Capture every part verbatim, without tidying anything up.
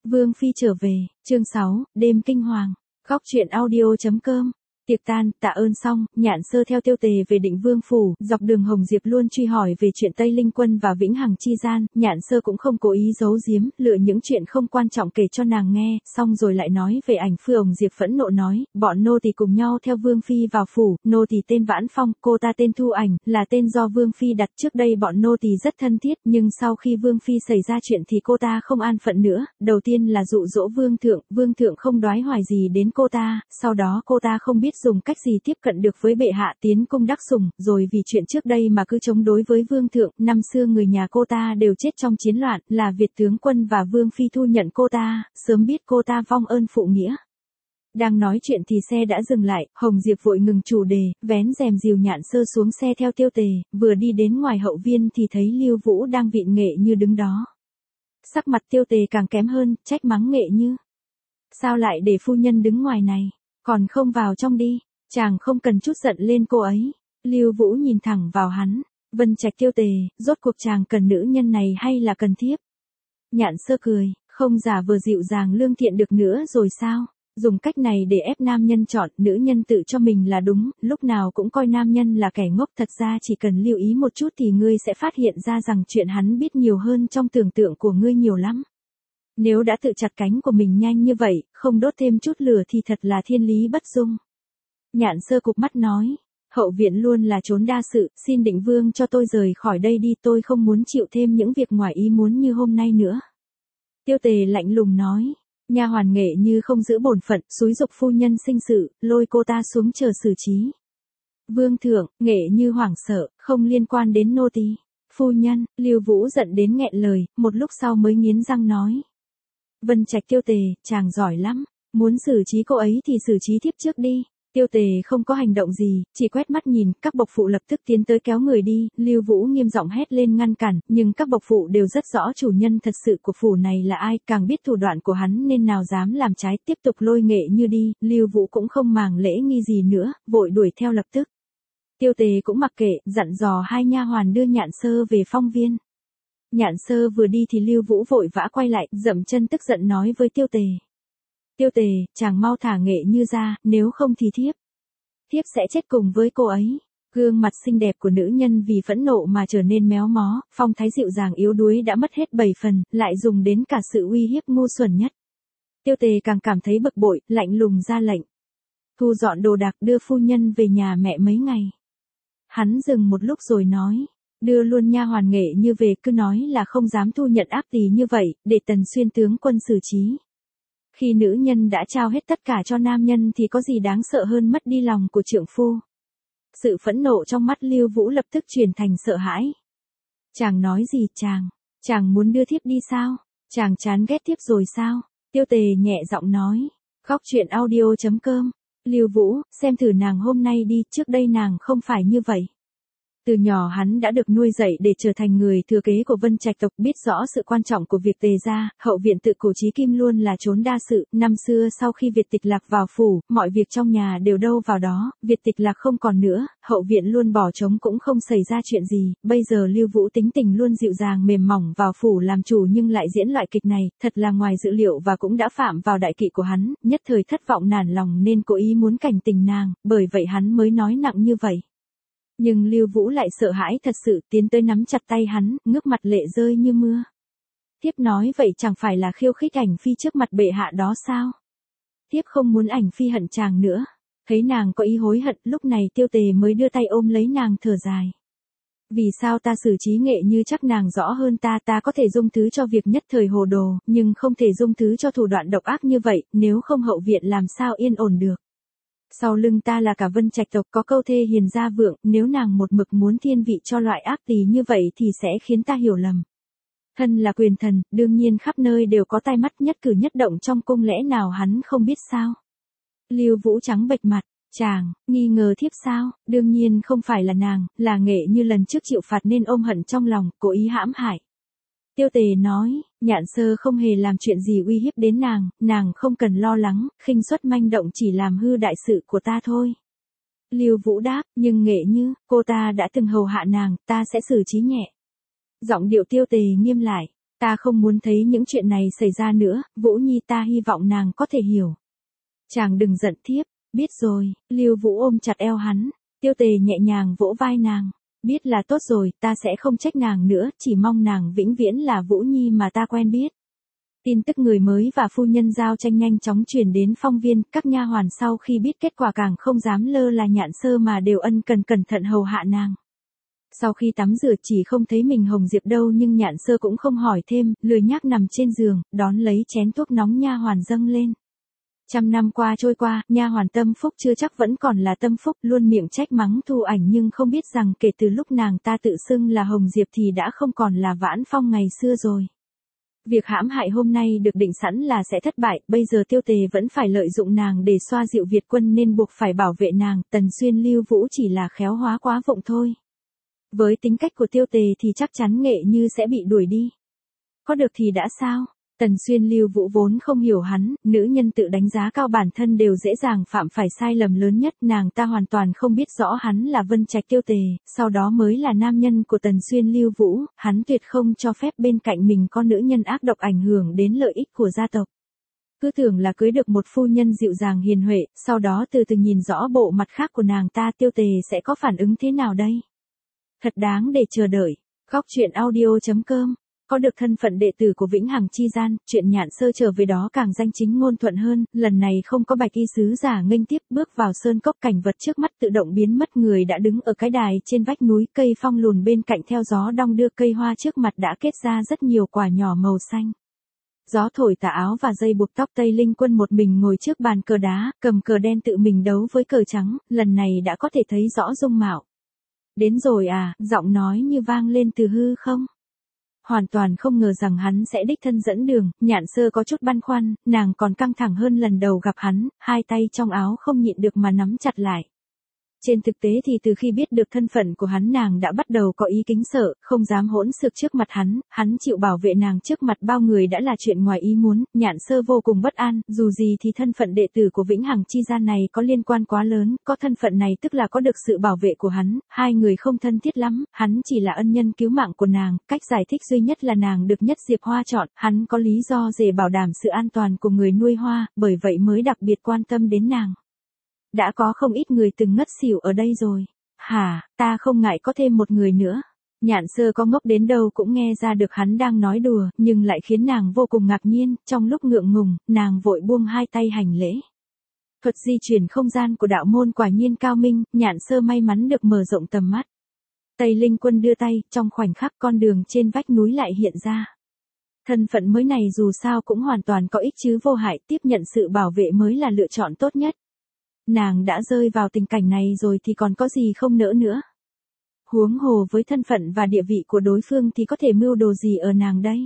Vương Phi trở về, chương sáu, đêm kinh hoàng. Góc truyện audio.com. Tiệc tan, tạ ơn xong, Nhạn Sơ theo Tiêu Tề về Định Vương phủ, dọc đường Hồng Diệp luôn truy hỏi về chuyện Tây Linh Quân và Vĩnh Hằng chi gian, Nhạn Sơ cũng không cố ý giấu giếm, lựa những chuyện không quan trọng kể cho nàng nghe, xong rồi lại nói về ảnh Phu. Hồng Diệp phẫn nộ nói, bọn nô tỳ cùng nhau theo Vương Phi vào phủ, nô tỳ tên Vãn Phong, cô ta tên Thu Ảnh, là tên do Vương Phi đặt. Trước đây bọn nô tỳ rất thân thiết, nhưng sau khi Vương Phi xảy ra chuyện thì cô ta không an phận nữa, đầu tiên là dụ dỗ Vương Thượng, Vương Thượng không đoái hoài gì đến cô ta, sau đó cô ta không biết dùng cách gì tiếp cận được với bệ hạ, tiến cung đắc sủng, rồi vì chuyện trước đây mà cứ chống đối với Vương Thượng. Năm xưa người nhà cô ta đều chết trong chiến loạn, là Việt tướng quân và Vương Phi thu nhận cô ta, sớm biết cô ta vong ơn phụ nghĩa. Đang nói chuyện thì xe đã dừng lại, Hồng Diệp vội ngừng chủ đề, vén rèm dìu Nhạn Sơ xuống xe theo Tiêu Tề, vừa đi đến ngoài hậu viên thì thấy Lưu Vũ đang vịn Nghệ Như đứng đó. Sắc mặt Tiêu Tề càng kém hơn, trách mắng Nghệ Như. Sao lại để phu nhân đứng ngoài này, còn không vào trong đi, chàng không cần chút giận lên cô ấy. Lưu Vũ nhìn thẳng vào hắn, Vân Trạch. Tiêu Tề, rốt cuộc chàng cần nữ nhân này hay là cần thiếp? Nhạn Sơ cười, không giả vờ dịu dàng lương thiện được nữa rồi sao? Dùng cách này để ép nam nhân chọn, nữ nhân tự cho mình là đúng, lúc nào cũng coi nam nhân là kẻ ngốc. Thật ra chỉ cần lưu ý một chút thì ngươi sẽ phát hiện ra rằng chuyện hắn biết nhiều hơn trong tưởng tượng của ngươi nhiều lắm. Nếu đã tự chặt cánh của mình nhanh như vậy, không đốt thêm chút lửa thì thật là thiên lý bất dung. Nhạn Sơ cụp mắt nói, hậu viện luôn là chốn đa sự, xin Định Vương cho tôi rời khỏi đây đi, tôi không muốn chịu thêm những việc ngoài ý muốn như hôm nay nữa. Tiêu Tề lạnh lùng nói, nha hoàn Nghệ Như không giữ bổn phận, xúi giục phu nhân sinh sự, lôi cô ta xuống chờ xử trí. Vương Thượng, Nghệ Như hoảng sợ, không liên quan đến nô tỳ. Phu nhân, Lưu Vũ giận đến nghẹn lời, một lúc sau mới nghiến răng nói. Vân Trạch. Tiêu Tề, chàng giỏi lắm, muốn xử trí cô ấy thì xử trí thiếp trước đi. Tiêu Tề không có hành động gì, chỉ quét mắt nhìn, các bộc phụ lập tức tiến tới kéo người đi, Lưu Vũ nghiêm giọng hét lên ngăn cản, nhưng các bộc phụ đều rất rõ chủ nhân thật sự của phủ này là ai, càng biết thủ đoạn của hắn nên nào dám làm trái, tiếp tục lôi Nghệ Như đi. Lưu Vũ cũng không màng lễ nghi gì nữa, vội đuổi theo lập tức. Tiêu Tề cũng mặc kệ, dặn dò hai nha hoàn đưa Nhạn Sơ về phong viên. Nhạn Sơ vừa đi thì Lưu Vũ vội vã quay lại, dậm chân tức giận nói với Tiêu Tề. Tiêu Tề, chàng mau thả Nghệ Như ra, nếu không thì thiếp. Thiếp sẽ chết cùng với cô ấy. Gương mặt xinh đẹp của nữ nhân vì phẫn nộ mà trở nên méo mó, phong thái dịu dàng yếu đuối đã mất hết bảy phần, lại dùng đến cả sự uy hiếp ngu xuẩn nhất. Tiêu Tề càng cảm thấy bực bội, lạnh lùng ra lệnh. Thu dọn đồ đạc, đưa phu nhân về nhà mẹ mấy ngày. Hắn dừng một lúc rồi nói. Đưa luôn nha hoàn Nghệ Như về, cứ nói là không dám thu nhận ác tỳ như vậy, để Tần Xuyên tướng quân xử trí. Khi nữ nhân đã trao hết tất cả cho nam nhân thì có gì đáng sợ hơn mất đi lòng của trượng phu. Sự phẫn nộ trong mắt Lưu Vũ lập tức chuyển thành sợ hãi. Chàng nói gì chàng? Chàng muốn đưa thiếp đi sao? Chàng chán ghét thiếp rồi sao? Tiêu Tề nhẹ giọng nói. Góc truyện audio.com. Lưu Vũ, xem thử nàng hôm nay đi, trước đây nàng không phải như vậy. Từ nhỏ hắn đã được nuôi dạy để trở thành người thừa kế của Vân Trạch tộc, biết rõ sự quan trọng của việc Tề gia. Hậu viện tự cổ chí kim luôn là chốn đa sự, năm xưa sau khi Việt Tịch Lạc vào phủ, mọi việc trong nhà đều đâu vào đó, Việt Tịch Lạc không còn nữa, hậu viện luôn bỏ trống cũng không xảy ra chuyện gì, bây giờ Lưu Vũ tính tình luôn dịu dàng mềm mỏng vào phủ làm chủ nhưng lại diễn loại kịch này, thật là ngoài dự liệu và cũng đã phạm vào đại kỵ của hắn, nhất thời thất vọng nản lòng nên cố ý muốn cảnh tình nàng, bởi vậy hắn mới nói nặng như vậy. Nhưng Lưu Vũ lại sợ hãi thật sự, tiến tới nắm chặt tay hắn, ngước mặt lệ rơi như mưa. Thiếp nói vậy chẳng phải là khiêu khích ảnh phi trước mặt bệ hạ đó sao? Thiếp không muốn ảnh phi hận chàng nữa. Thấy nàng có ý hối hận, lúc này Tiêu Tề mới đưa tay ôm lấy nàng thở dài. Vì sao ta xử trí Nghệ Như chắc nàng rõ hơn ta, ta có thể dung thứ cho việc nhất thời hồ đồ, nhưng không thể dung thứ cho thủ đoạn độc ác như vậy, nếu không hậu viện làm sao yên ổn được. Sau lưng ta là cả Vân Trạch tộc, có câu thê hiền gia vượng, nếu nàng một mực muốn thiên vị cho loại ác tỳ như vậy thì sẽ khiến ta hiểu lầm. Thân là quyền thần, đương nhiên khắp nơi đều có tai mắt, nhất cử nhất động trong cung lẽ nào hắn không biết sao? Lưu Vũ trắng bệch mặt, chàng, nghi ngờ thiếp sao? Đương nhiên không phải là nàng, là Nghệ Như lần trước chịu phạt nên ôm hận trong lòng, cố ý hãm hại. Tiêu Tề nói, Nhạn Sơ không hề làm chuyện gì uy hiếp đến nàng, nàng không cần lo lắng, khinh suất manh động chỉ làm hư đại sự của ta thôi. Lưu Vũ đáp, nhưng Nghệ Như, cô ta đã từng hầu hạ nàng, ta sẽ xử trí nhẹ. Giọng điệu Tiêu Tề nghiêm lại, Ta không muốn thấy những chuyện này xảy ra nữa, Vũ Nhi ta hy vọng nàng có thể hiểu. Chàng đừng giận thiếp, biết rồi, Lưu Vũ ôm chặt eo hắn, Tiêu Tề nhẹ nhàng vỗ vai nàng. Biết là tốt rồi, ta sẽ không trách nàng nữa, chỉ mong nàng vĩnh viễn là Vũ Nhi mà ta quen biết. Tin tức người mới và phu nhân giao tranh nhanh chóng truyền đến Phong Viên, các nha hoàn sau khi biết kết quả càng không dám lơ là Nhạn Sơ mà đều ân cần cẩn thận hầu hạ nàng. Sau khi tắm rửa chỉ không thấy mình Hồng Diệp đâu nhưng Nhạn Sơ cũng không hỏi thêm, lười nhác nằm trên giường, đón lấy chén thuốc nóng nha hoàn dâng lên. Trăm năm qua trôi qua, nha hoàn Tâm Phúc chưa chắc vẫn còn là Tâm Phúc, luôn miệng trách mắng Thu Ảnh nhưng không biết rằng kể từ lúc nàng ta tự xưng là Hồng Diệp thì đã không còn là Vãn Phong ngày xưa rồi. Việc hãm hại hôm nay được định sẵn là sẽ thất bại, bây giờ Tiêu Tề vẫn phải lợi dụng nàng để xoa dịu Việt quân nên buộc phải bảo vệ nàng, Tần Xuyên Lưu Vũ chỉ là khéo hóa quá vụng thôi. Với tính cách của Tiêu Tề thì chắc chắn Nghệ Như sẽ bị đuổi đi. Có được thì đã sao? Tần Xuyên Lưu Vũ vốn không hiểu hắn, nữ nhân tự đánh giá cao bản thân đều dễ dàng phạm phải sai lầm lớn nhất, nàng ta hoàn toàn không biết rõ hắn là Vân Trạch Tiêu Tề, sau đó mới là nam nhân của Tần Xuyên Lưu Vũ, hắn tuyệt không cho phép bên cạnh mình có nữ nhân ác độc ảnh hưởng đến lợi ích của gia tộc. Cứ tưởng là cưới được một phu nhân dịu dàng hiền huệ, sau đó từ từ nhìn rõ bộ mặt khác của nàng ta, Tiêu Tề sẽ có phản ứng thế nào đây? Thật đáng để chờ đợi. Góc truyện audio chấm com. Có được thân phận đệ tử của Vĩnh Hằng Chi Gian, chuyện Nhạn Sơ trở về đó càng danh chính ngôn thuận hơn, lần này không có Bạch Y sứ giả nghênh tiếp, bước vào sơn cốc, cảnh vật trước mắt tự động biến mất, người đã đứng ở cái đài trên vách núi, cây phong lùn bên cạnh theo gió đong đưa, cây hoa trước mặt đã kết ra rất nhiều quả nhỏ màu xanh. Gió thổi tà áo và dây buộc tóc, Tây Linh Quân một mình ngồi trước bàn cờ đá, cầm cờ đen tự mình đấu với cờ trắng, lần này đã có thể thấy rõ dung mạo. Đến rồi à, giọng nói như vang lên từ hư không. Hoàn toàn không ngờ rằng hắn sẽ đích thân dẫn đường, Nhạn Sơ có chút băn khoăn, nàng còn căng thẳng hơn lần đầu gặp hắn, hai tay trong áo không nhịn được mà nắm chặt lại. Trên thực tế thì từ khi biết được thân phận của hắn nàng đã bắt đầu có ý kính sợ, không dám hỗn xược trước mặt hắn, hắn chịu bảo vệ nàng trước mặt bao người đã là chuyện ngoài ý muốn, Nhạn Sơ vô cùng bất an, dù gì thì thân phận đệ tử của Vĩnh Hằng Chi Gian này có liên quan quá lớn, có thân phận này tức là có được sự bảo vệ của hắn, hai người không thân thiết lắm, hắn chỉ là ân nhân cứu mạng của nàng, cách giải thích duy nhất là nàng được Nhất Diệp Hoa chọn, hắn có lý do để bảo đảm sự an toàn của người nuôi hoa, bởi vậy mới đặc biệt quan tâm đến nàng. Đã có không ít người từng ngất xỉu ở đây rồi. Hả, ta không ngại có thêm một người nữa. Nhạn Sơ có ngốc đến đâu cũng nghe ra được hắn đang nói đùa, nhưng lại khiến nàng vô cùng ngạc nhiên, trong lúc ngượng ngùng, nàng vội buông hai tay hành lễ. Thuật di chuyển không gian của đạo môn quả nhiên cao minh, Nhạn Sơ may mắn được mở rộng tầm mắt. Tây Linh Quân đưa tay, trong khoảnh khắc con đường trên vách núi lại hiện ra. Thân phận mới này dù sao cũng hoàn toàn có ích chứ vô hại, tiếp nhận sự bảo vệ mới là lựa chọn tốt nhất. Nàng đã rơi vào tình cảnh này rồi thì còn có gì không nỡ nữa. Huống hồ với thân phận và địa vị của đối phương thì có thể mưu đồ gì ở nàng đây.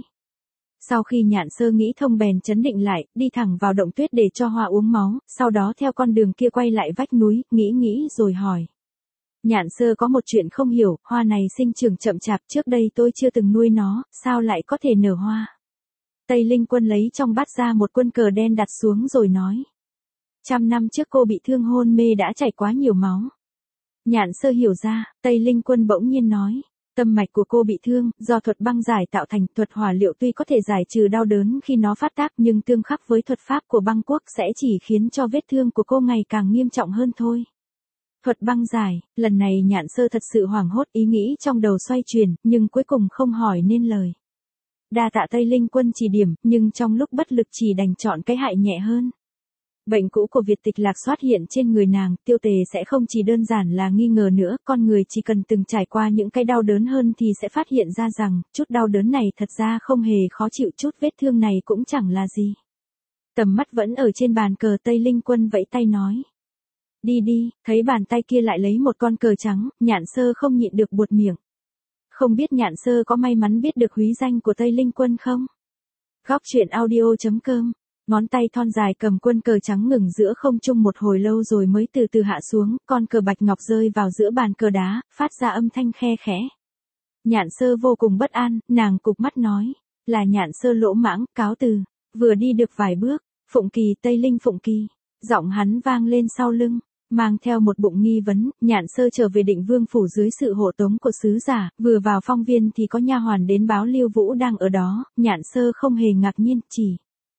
Sau khi Nhạn Sơ nghĩ thông bèn trấn định lại, đi thẳng vào động tuyết để cho hoa uống máu, sau đó theo con đường kia quay lại vách núi, nghĩ nghĩ rồi hỏi. Nhạn Sơ có một chuyện không hiểu, hoa này sinh trưởng chậm chạp, trước đây tôi chưa từng nuôi nó, sao lại có thể nở hoa. Tây Linh Quân lấy trong bát ra một quân cờ đen đặt xuống rồi nói. Trăm năm trước cô bị thương hôn mê đã chảy quá nhiều máu. Nhạn Sơ hiểu ra, Tây Linh Quân bỗng nhiên nói. Tâm mạch của cô bị thương, do thuật băng giải tạo thành, thuật hỏa liệu tuy có thể giải trừ đau đớn khi nó phát tác nhưng tương khắc với thuật pháp của băng quốc sẽ chỉ khiến cho vết thương của cô ngày càng nghiêm trọng hơn thôi. Thuật băng giải, lần này Nhạn Sơ thật sự hoảng hốt, ý nghĩ trong đầu xoay chuyển, nhưng cuối cùng không hỏi nên lời. Đa tạ Tây Linh Quân chỉ điểm, nhưng trong lúc bất lực chỉ đành chọn cái hại nhẹ hơn. Bệnh cũ của Việt Tịch Lạc xuất hiện trên người nàng, Tiêu Tề sẽ không chỉ đơn giản là nghi ngờ nữa, con người chỉ cần từng trải qua những cái đau đớn hơn thì sẽ phát hiện ra rằng, chút đau đớn này thật ra không hề khó chịu, chút vết thương này cũng chẳng là gì. Tầm mắt vẫn ở trên bàn cờ, Tây Linh Quân vẫy tay nói. Đi đi, thấy bàn tay kia lại lấy một con cờ trắng, Nhạn Sơ không nhịn được buột miệng. Không biết Nhạn Sơ có may mắn biết được húy danh của Tây Linh Quân không? Góc truyện audio chấm com. Ngón tay thon dài cầm quân cờ trắng ngừng giữa không trung một hồi lâu rồi mới từ từ hạ xuống, con cờ bạch ngọc rơi vào giữa bàn cờ đá, phát ra âm thanh khe khẽ. Nhạn Sơ vô cùng bất an, nàng cụp mắt nói, là Nhạn Sơ lỗ mãng, cáo từ. Vừa đi được vài bước, Phụng Kỳ, Tây Linh Phụng Kỳ, giọng hắn vang lên sau lưng. Mang theo một bụng nghi vấn, Nhạn Sơ trở về Định Vương phủ dưới sự hộ tống của sứ giả, vừa vào phong viên thì có nha hoàn đến báo Lưu Vũ đang ở đó, Nhạn Sơ không hề ngạc nhiên, chỉ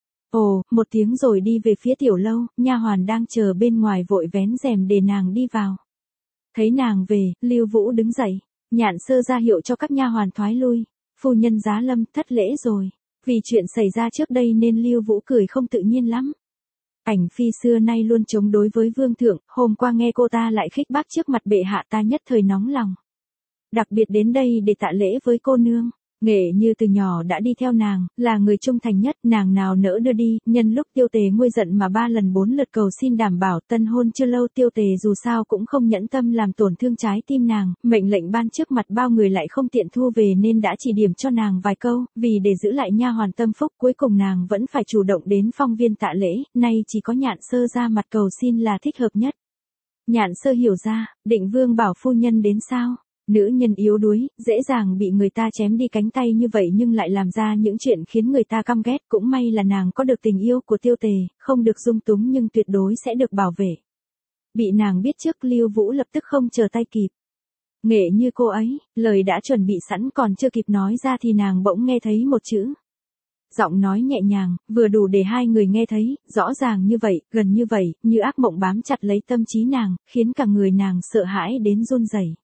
ồ, một tiếng rồi đi về phía tiểu lâu, nha hoàn đang chờ bên ngoài vội vén rèm để nàng đi vào. Thấy nàng về, Lưu Vũ đứng dậy, Nhạn Sơ ra hiệu cho các nha hoàn thoái lui, phu nhân Giá Lâm thất lễ rồi. Vì chuyện xảy ra trước đây nên Lưu Vũ cười không tự nhiên lắm. Ảnh phi xưa nay luôn chống đối với vương thượng, hôm qua nghe cô ta lại khích bác trước mặt bệ hạ ta nhất thời nóng lòng. Đặc biệt đến đây để tạ lễ với cô nương. Nghệ Như từ nhỏ đã đi theo nàng, là người trung thành nhất, nàng nào nỡ đưa đi, nhân lúc Tiêu Tề nguôi giận mà ba lần bốn lượt cầu xin đảm bảo tân hôn chưa lâu Tiêu Tề dù sao cũng không nhẫn tâm làm tổn thương trái tim nàng, mệnh lệnh ban trước mặt bao người lại không tiện thu về nên đã chỉ điểm cho nàng vài câu, vì để giữ lại nha hoàn tâm phúc cuối cùng nàng vẫn phải chủ động đến phong viên tạ lễ, nay chỉ có Nhạn Sơ ra mặt cầu xin là thích hợp nhất. Nhạn Sơ hiểu ra, Định Vương bảo phu nhân đến sao? Nữ nhân yếu đuối, dễ dàng bị người ta chém đi cánh tay như vậy nhưng lại làm ra những chuyện khiến người ta căm ghét, cũng may là nàng có được tình yêu của Tiêu Tề, không được dung túng nhưng tuyệt đối sẽ được bảo vệ. Bị nàng biết trước Lưu Vũ lập tức không chờ tay kịp. Nghệ Như cô ấy, lời đã chuẩn bị sẵn còn chưa kịp nói ra thì nàng bỗng nghe thấy một chữ. Giọng nói nhẹ nhàng, vừa đủ để hai người nghe thấy, rõ ràng như vậy, gần như vậy, như ác mộng bám chặt lấy tâm trí nàng, khiến cả người nàng sợ hãi đến run rẩy.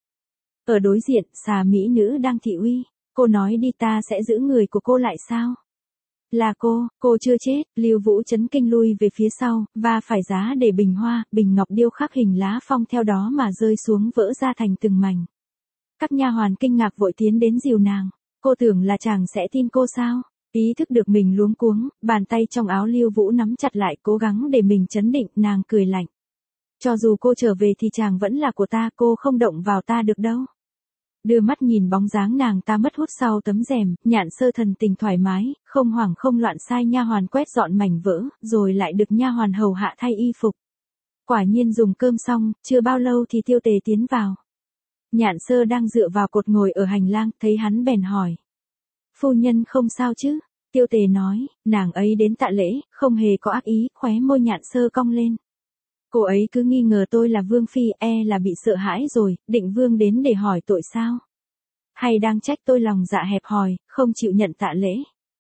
Ở đối diện, xà mỹ nữ đang thị uy, cô nói đi ta sẽ giữ người của cô lại sao? Là cô, cô chưa chết, Lưu Vũ chấn kinh lui về phía sau, và phải giá để bình hoa, bình ngọc điêu khắc hình lá phong theo đó mà rơi xuống vỡ ra thành từng mảnh. Các nha hoàn kinh ngạc vội tiến đến dìu nàng, cô tưởng là chàng sẽ tin cô sao? Ý thức được mình luống cuống, bàn tay trong áo Lưu Vũ nắm chặt lại cố gắng để mình chấn định, nàng cười lạnh. Cho dù cô trở về thì chàng vẫn là của ta, cô không động vào ta được đâu. Đưa mắt nhìn bóng dáng nàng ta mất hút sau tấm rèm, Nhạn Sơ thần tình thoải mái, không hoảng không loạn sai nha hoàn quét dọn mảnh vỡ, rồi lại được nha hoàn hầu hạ thay y phục. Quả nhiên dùng cơm xong, chưa bao lâu thì Tiêu Tề tiến vào. Nhạn Sơ đang dựa vào cột ngồi ở hành lang, thấy hắn bèn hỏi. Phu nhân không sao chứ? Tiêu Tề nói, nàng ấy đến tạ lễ, không hề có ác ý, khóe môi Nhạn Sơ cong lên. Cô ấy cứ nghi ngờ tôi là Vương Phi, e là bị sợ hãi rồi, Định Vương đến để hỏi tội sao? Hay đang trách tôi lòng dạ hẹp hòi, không chịu nhận tạ lễ?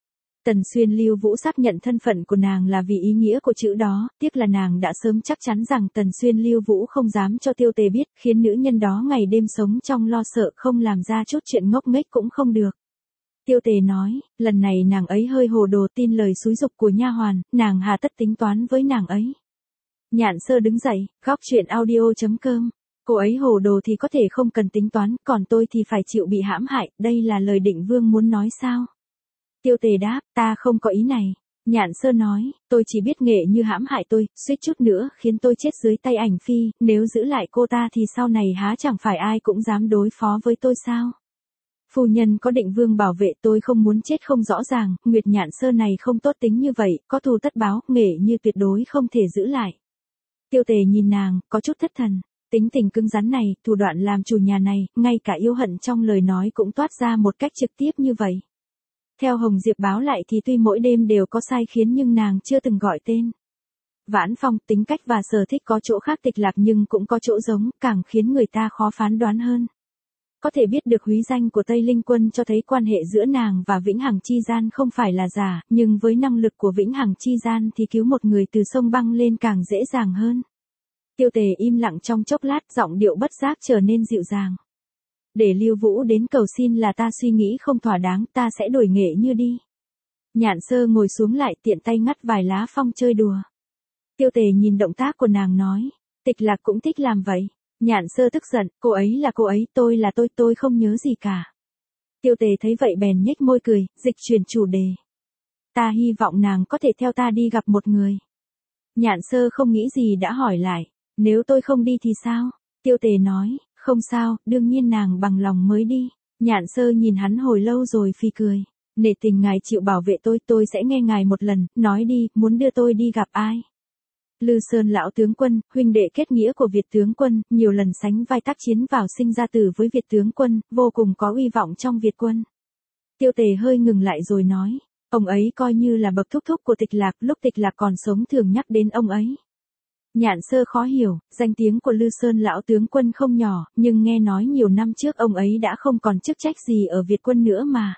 Tần Xuyên Lưu Vũ xác nhận thân phận của nàng là vì ý nghĩa của chữ đó, tiếc là nàng đã sớm chắc chắn rằng Tần Xuyên Lưu Vũ không dám cho Tiêu Tề biết, khiến nữ nhân đó ngày đêm sống trong lo sợ không làm ra chút chuyện ngốc nghếch cũng không được. Tiêu Tề nói, lần này nàng ấy hơi hồ đồ tin lời xúi giục của nha hoàn, nàng hà tất tính toán với nàng ấy. Nhạn Sơ đứng dậy, góc truyện audio chấm com. Cô ấy hồ đồ thì có thể không cần tính toán, còn tôi thì phải chịu bị hãm hại, đây là lời Định Vương muốn nói sao? Tiêu Tề đáp, ta không có ý này. Nhạn Sơ nói, tôi chỉ biết Nghệ Như hãm hại tôi, suýt chút nữa khiến tôi chết dưới tay Ảnh Phi, nếu giữ lại cô ta thì sau này há chẳng phải ai cũng dám đối phó với tôi sao? Phu nhân có Định Vương bảo vệ tôi không muốn chết không rõ ràng, Nguyệt Nhạn Sơ này không tốt tính như vậy, có thù tất báo, Nghệ Như tuyệt đối không thể giữ lại. Tiêu Tề nhìn nàng, có chút thất thần, tính tình cứng rắn này, thủ đoạn làm chủ nhà này, ngay cả yêu hận trong lời nói cũng toát ra một cách trực tiếp như vậy. Theo Hồng Diệp báo lại thì tuy mỗi đêm đều có sai khiến nhưng nàng chưa từng gọi tên. Vãn Phong tính cách và sở thích có chỗ khác Tịch Lạc nhưng cũng có chỗ giống, càng khiến người ta khó phán đoán hơn. Có thể biết được húy danh của Tây Linh Quân cho thấy quan hệ giữa nàng và Vĩnh Hằng Chi Gian không phải là giả, nhưng với năng lực của Vĩnh Hằng Chi Gian thì cứu một người từ sông băng lên càng dễ dàng hơn. Tiêu Tề im lặng trong chốc lát, giọng điệu bất giác trở nên dịu dàng. Để Lưu Vũ đến cầu xin là ta suy nghĩ không thỏa đáng, ta sẽ đổi Nghệ Như đi. Nhạn Sơ ngồi xuống lại tiện tay ngắt vài lá phong chơi đùa. Tiêu Tề nhìn động tác của nàng nói, Tịch Lạc cũng thích làm vậy. Nhạn Sơ tức giận, cô ấy là cô ấy, tôi là tôi, tôi không nhớ gì cả. Tiêu Tề thấy vậy bèn nhếch môi cười, dịch chuyển chủ đề. Ta hy vọng nàng có thể theo ta đi gặp một người. Nhạn Sơ không nghĩ gì đã hỏi lại, nếu tôi không đi thì sao? Tiêu Tề nói, không sao, đương nhiên nàng bằng lòng mới đi. Nhạn Sơ nhìn hắn hồi lâu rồi phì cười, nể tình ngài chịu bảo vệ tôi, tôi sẽ nghe ngài một lần, nói đi, muốn đưa tôi đi gặp ai? Lư Sơn lão tướng quân, huynh đệ kết nghĩa của Việt tướng quân, nhiều lần sánh vai tác chiến vào sinh ra tử với Việt tướng quân, vô cùng có uy vọng trong Việt quân. Tiêu Tề hơi ngừng lại rồi nói, ông ấy coi như là bậc thúc thúc của Tịch Lạc, lúc Tịch Lạc còn sống thường nhắc đến ông ấy. Nhạn Sơ khó hiểu, danh tiếng của Lư Sơn lão tướng quân không nhỏ, nhưng nghe nói nhiều năm trước ông ấy đã không còn chức trách gì ở Việt quân nữa mà.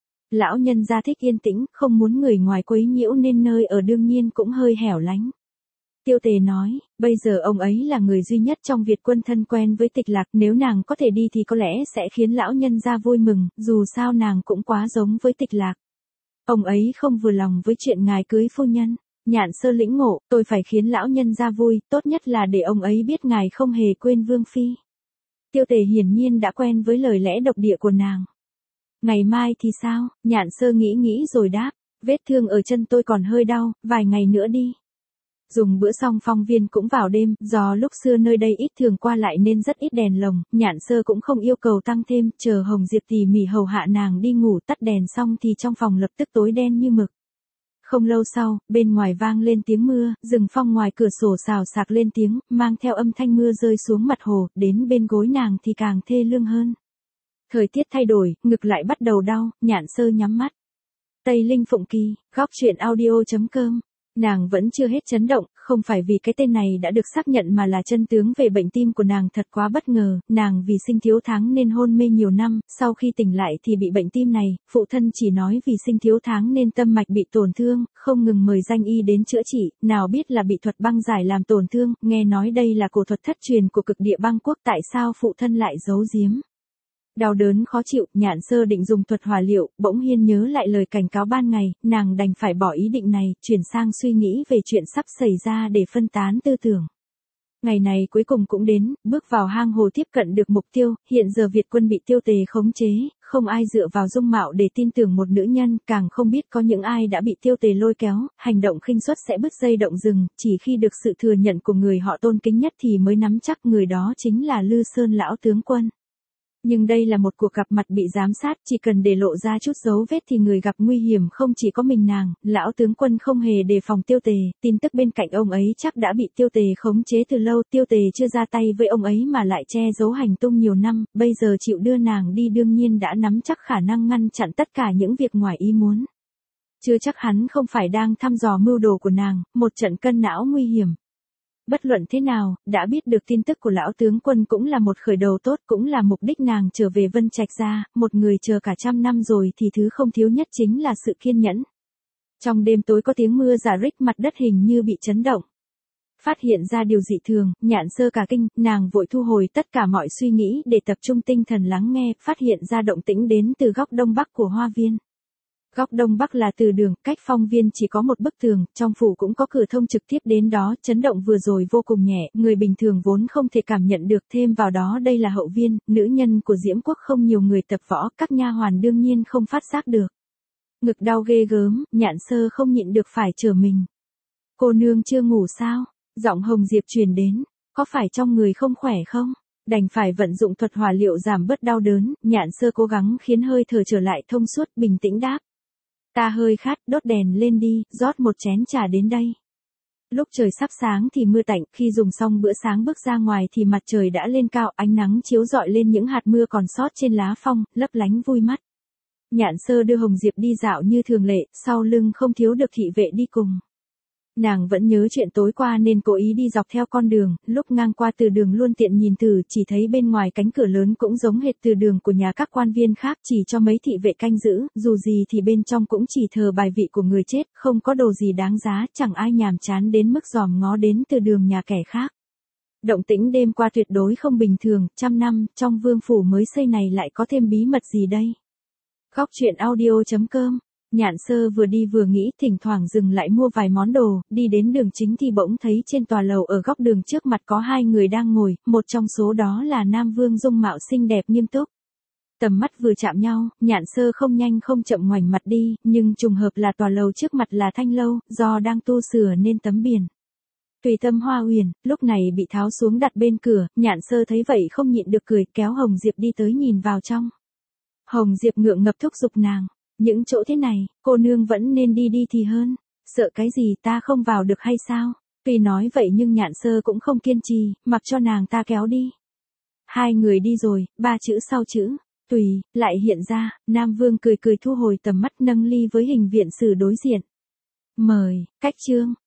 Lão nhân gia thích yên tĩnh, không muốn người ngoài quấy nhiễu nên nơi ở đương nhiên cũng hơi hẻo lánh. Tiêu Tề nói, bây giờ ông ấy là người duy nhất trong Việt quân thân quen với Tịch Lạc, nếu nàng có thể đi thì có lẽ sẽ khiến lão nhân gia vui mừng, dù sao nàng cũng quá giống với Tịch Lạc. Ông ấy không vừa lòng với chuyện ngài cưới phu nhân. Nhạn Sơ lĩnh ngộ, tôi phải khiến lão nhân gia vui, tốt nhất là để ông ấy biết ngài không hề quên Vương Phi. Tiêu Tề hiển nhiên đã quen với lời lẽ độc địa của nàng. Ngày mai thì sao? Nhạn Sơ nghĩ nghĩ rồi đáp, vết thương ở chân tôi còn hơi đau, vài ngày nữa đi. Dùng bữa xong Phong Viên cũng vào đêm, do lúc xưa nơi đây ít thường qua lại nên rất ít đèn lồng, Nhạn Sơ cũng không yêu cầu tăng thêm, chờ Hồng Diệp tỉ mỉ hầu hạ nàng đi ngủ, tắt đèn xong thì trong phòng lập tức tối đen như mực. Không lâu sau, bên ngoài vang lên tiếng mưa, rừng phong ngoài cửa sổ xào xạc lên tiếng, mang theo âm thanh mưa rơi xuống mặt hồ, đến bên gối nàng thì càng thê lương hơn. Thời tiết thay đổi, ngực lại bắt đầu đau, Nhạn Sơ nhắm mắt. Tây Linh Phụng Kỳ, góc truyện audio chấm com. Nàng vẫn chưa hết chấn động, không phải vì cái tên này đã được xác nhận mà là chân tướng về bệnh tim của nàng thật quá bất ngờ, nàng vì sinh thiếu tháng nên hôn mê nhiều năm, sau khi tỉnh lại thì bị bệnh tim này, phụ thân chỉ nói vì sinh thiếu tháng nên tâm mạch bị tổn thương, không ngừng mời danh y đến chữa trị, nào biết là bị thuật băng giải làm tổn thương, nghe nói đây là cổ thuật thất truyền của cực địa băng quốc, tại sao phụ thân lại giấu giếm. Đau đớn khó chịu, Nhạn Sơ định dùng thuật hỏa liệu, bỗng nhiên nhớ lại lời cảnh cáo ban ngày, nàng đành phải bỏ ý định này, chuyển sang suy nghĩ về chuyện sắp xảy ra để phân tán tư tưởng. Ngày này cuối cùng cũng đến, bước vào hang hồ tiếp cận được mục tiêu, hiện giờ Việt quân bị Tiêu Tề khống chế, không ai dựa vào dung mạo để tin tưởng một nữ nhân, càng không biết có những ai đã bị Tiêu Tề lôi kéo, hành động khinh suất sẽ bứt dây động rừng, chỉ khi được sự thừa nhận của người họ tôn kính nhất thì mới nắm chắc người đó chính là Lư Sơn lão tướng quân. Nhưng đây là một cuộc gặp mặt bị giám sát, chỉ cần để lộ ra chút dấu vết thì người gặp nguy hiểm không chỉ có mình nàng, lão tướng quân không hề đề phòng Tiêu Tề, tin tức bên cạnh ông ấy chắc đã bị Tiêu Tề khống chế từ lâu, Tiêu Tề chưa ra tay với ông ấy mà lại che giấu hành tung nhiều năm, bây giờ chịu đưa nàng đi đương nhiên đã nắm chắc khả năng ngăn chặn tất cả những việc ngoài ý muốn. Chưa chắc hắn không phải đang thăm dò mưu đồ của nàng, một trận cân não nguy hiểm. Bất luận thế nào, đã biết được tin tức của lão tướng quân cũng là một khởi đầu tốt, cũng là mục đích nàng trở về Vân Trạch ra, một người chờ cả trăm năm rồi thì thứ không thiếu nhất chính là sự kiên nhẫn. Trong đêm tối có tiếng mưa rả rích, mặt đất hình như bị chấn động. Phát hiện ra điều dị thường, Nhạn Sơ cả kinh, nàng vội thu hồi tất cả mọi suy nghĩ để tập trung tinh thần lắng nghe, phát hiện ra động tĩnh đến từ góc đông bắc của hoa viên. Góc đông bắc là từ đường, cách Phong Viên chỉ có một bức tường, trong phủ cũng có cửa thông trực tiếp đến đó, chấn động vừa rồi vô cùng nhẹ, người bình thường vốn không thể cảm nhận được, thêm vào đó đây là hậu viên, nữ nhân của Diễm Quốc không nhiều người tập võ, các nha hoàn đương nhiên không phát giác được. Ngực đau ghê gớm, Nhạn Sơ không nhịn được phải trở mình. Cô nương chưa ngủ sao? Giọng Hồng Diệp truyền đến, có phải trong người không khỏe không? Đành phải vận dụng thuật hỏa liệu giảm bớt đau đớn, Nhạn Sơ cố gắng khiến hơi thở trở lại thông suốt, bình tĩnh đáp. Ta hơi khát, đốt đèn lên đi, rót một chén trà đến đây. Lúc trời sắp sáng thì mưa tạnh, khi dùng xong bữa sáng bước ra ngoài thì mặt trời đã lên cao, ánh nắng chiếu rọi lên những hạt mưa còn sót trên lá phong, lấp lánh vui mắt. Nhạn Sơ đưa Hồng Diệp đi dạo như thường lệ, sau lưng không thiếu được thị vệ đi cùng. Nàng vẫn nhớ chuyện tối qua nên cố ý đi dọc theo con đường, lúc ngang qua từ đường luôn tiện nhìn thử, chỉ thấy bên ngoài cánh cửa lớn cũng giống hệt từ đường của nhà các quan viên khác, chỉ cho mấy thị vệ canh giữ, dù gì thì bên trong cũng chỉ thờ bài vị của người chết, không có đồ gì đáng giá, chẳng ai nhàm chán đến mức dòm ngó đến từ đường nhà kẻ khác. Động tĩnh đêm qua tuyệt đối không bình thường, trăm năm, trong vương phủ mới xây này lại có thêm bí mật gì đây? Góc truyện audio chấm com. Nhạn Sơ vừa đi vừa nghĩ, thỉnh thoảng dừng lại mua vài món đồ, đi đến đường chính thì bỗng thấy trên tòa lầu ở góc đường trước mặt có hai người đang ngồi, một trong số đó là Nam Vương dung mạo xinh đẹp nghiêm túc. Tầm mắt vừa chạm nhau, Nhạn Sơ không nhanh không chậm ngoảnh mặt đi, nhưng trùng hợp là tòa lầu trước mặt là Thanh Lâu, do đang tu sửa nên tấm biển Tùy Tâm Hoa Huyền, lúc này bị tháo xuống đặt bên cửa, Nhạn Sơ thấy vậy không nhịn được cười, kéo Hồng Diệp đi tới nhìn vào trong. Hồng Diệp ngượng ngập thúc giục nàng. Những chỗ thế này, cô nương vẫn nên đi đi thì hơn. Sợ cái gì, ta không vào được hay sao? Tuy nói vậy nhưng Nhạn Sơ cũng không kiên trì, mặc cho nàng ta kéo đi. Hai người đi rồi, ba chữ sau chữ, tùy, lại hiện ra, Nam Vương cười cười thu hồi tầm mắt, nâng ly với Hình Viện Sử đối diện. Mời, cách chương.